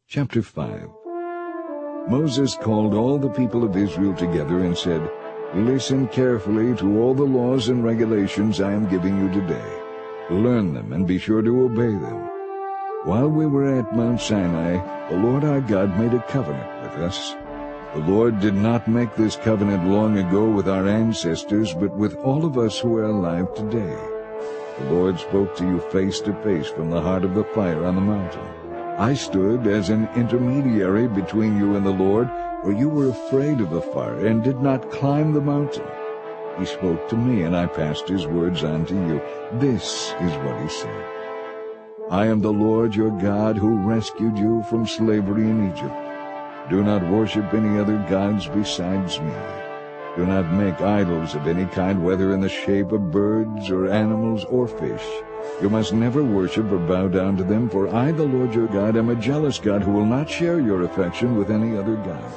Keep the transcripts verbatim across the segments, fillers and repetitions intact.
Chapter five. Moses called all the people of Israel together and said, "Listen carefully to all the laws and regulations I am giving you today. Learn them and be sure to obey them. While we were at Mount Sinai, the Lord our God made a covenant with us. The Lord did not make this covenant long ago with our ancestors, but with all of us who are alive today. The Lord spoke to you face to face from the heart of the fire on the mountain. I stood as an intermediary between you and the Lord, for you were afraid of the fire and did not climb the mountain. He spoke to me, and I passed his words on to you. This is what he said. I am the Lord your God who rescued you from slavery in Egypt. Do not worship any other gods besides me. Do not make idols of any kind, whether in the shape of birds or animals or fish. You must never worship or bow down to them, for I, the Lord your God, am a jealous God who will not share your affection with any other god.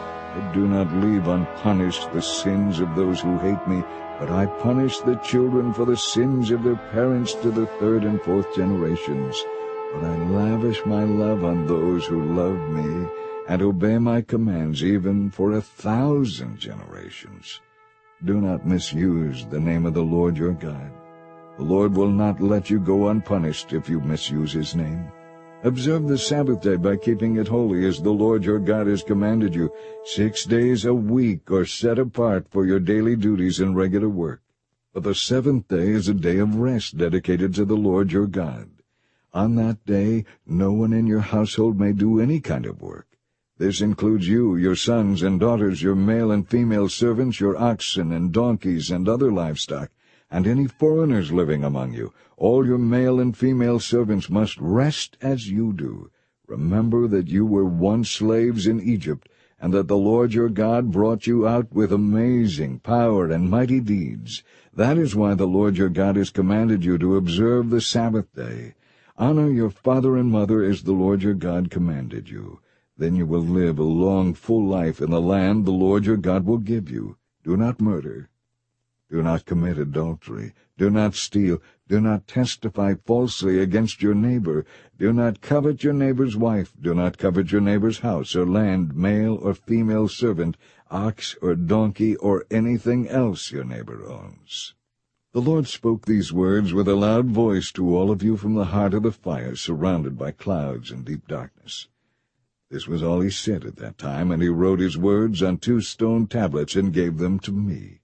I do not leave unpunished the sins of those who hate me, but I punish the children for the sins of their parents to the third and fourth generations. But I lavish my love on those who love me and obey my commands, even for a thousand generations. Do not misuse the name of the Lord your God. The Lord will not let you go unpunished if you misuse his name. Observe the Sabbath day by keeping it holy, as the Lord your God has commanded you. Six days a week are set apart for your daily duties and regular work. But the seventh day is a day of rest dedicated to the Lord your God. On that day, no one in your household may do any kind of work. This includes you, your sons and daughters, your male and female servants, your oxen and donkeys and other livestock, and any foreigners living among you. All your male and female servants must rest as you do. Remember that you were once slaves in Egypt, and that the Lord your God brought you out with amazing power and mighty deeds. That is why the Lord your God has commanded you to observe the Sabbath day. Honor your father and mother as the Lord your God commanded you. Then you will live a long, full life in the land the Lord your God will give you. Do not murder. Do not commit adultery. Do not steal. Do not testify falsely against your neighbor. Do not covet your neighbor's wife. Do not covet your neighbor's house or land, male or female servant, ox or donkey, or anything else your neighbor owns. The Lord spoke these words with a loud voice to all of you from the heart of the fire, surrounded by clouds and deep darkness. This was all he said at that time, and he wrote his words on two stone tablets and gave them to me.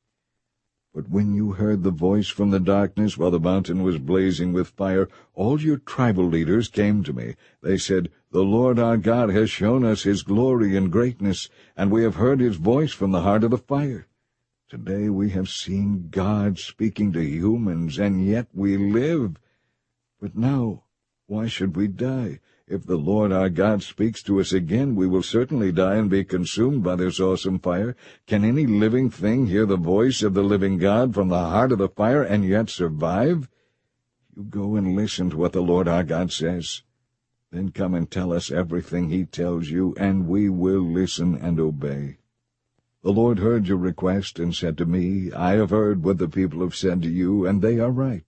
But when you heard the voice from the darkness while the mountain was blazing with fire, all your tribal leaders came to me. They said, "The Lord our God has shown us his glory and greatness, and we have heard his voice from the heart of the fire. Today we have seen God speaking to humans, and yet we live. But now, why should we die? If the Lord our God speaks to us again, we will certainly die and be consumed by this awesome fire. Can any living thing hear the voice of the living God from the heart of the fire and yet survive? You go and listen to what the Lord our God says. Then come and tell us everything he tells you, and we will listen and obey." The Lord heard your request and said to me, "I have heard what the people have said to you, and they are right.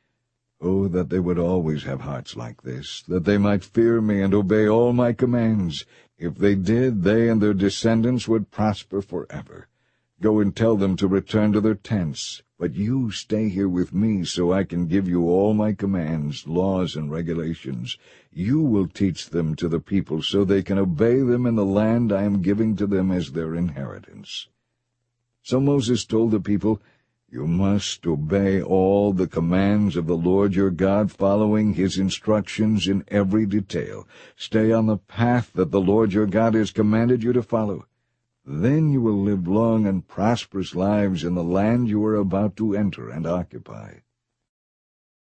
Oh, that they would always have hearts like this, that they might fear me and obey all my commands. If they did, they and their descendants would prosper forever. Go and tell them to return to their tents. But you stay here with me so I can give you all my commands, laws, and regulations. You will teach them to the people so they can obey them in the land I am giving to them as their inheritance." So Moses told the people, "You must obey all the commands of the Lord your God, following his instructions in every detail. Stay on the path that the Lord your God has commanded you to follow. Then you will live long and prosperous lives in the land you are about to enter and occupy.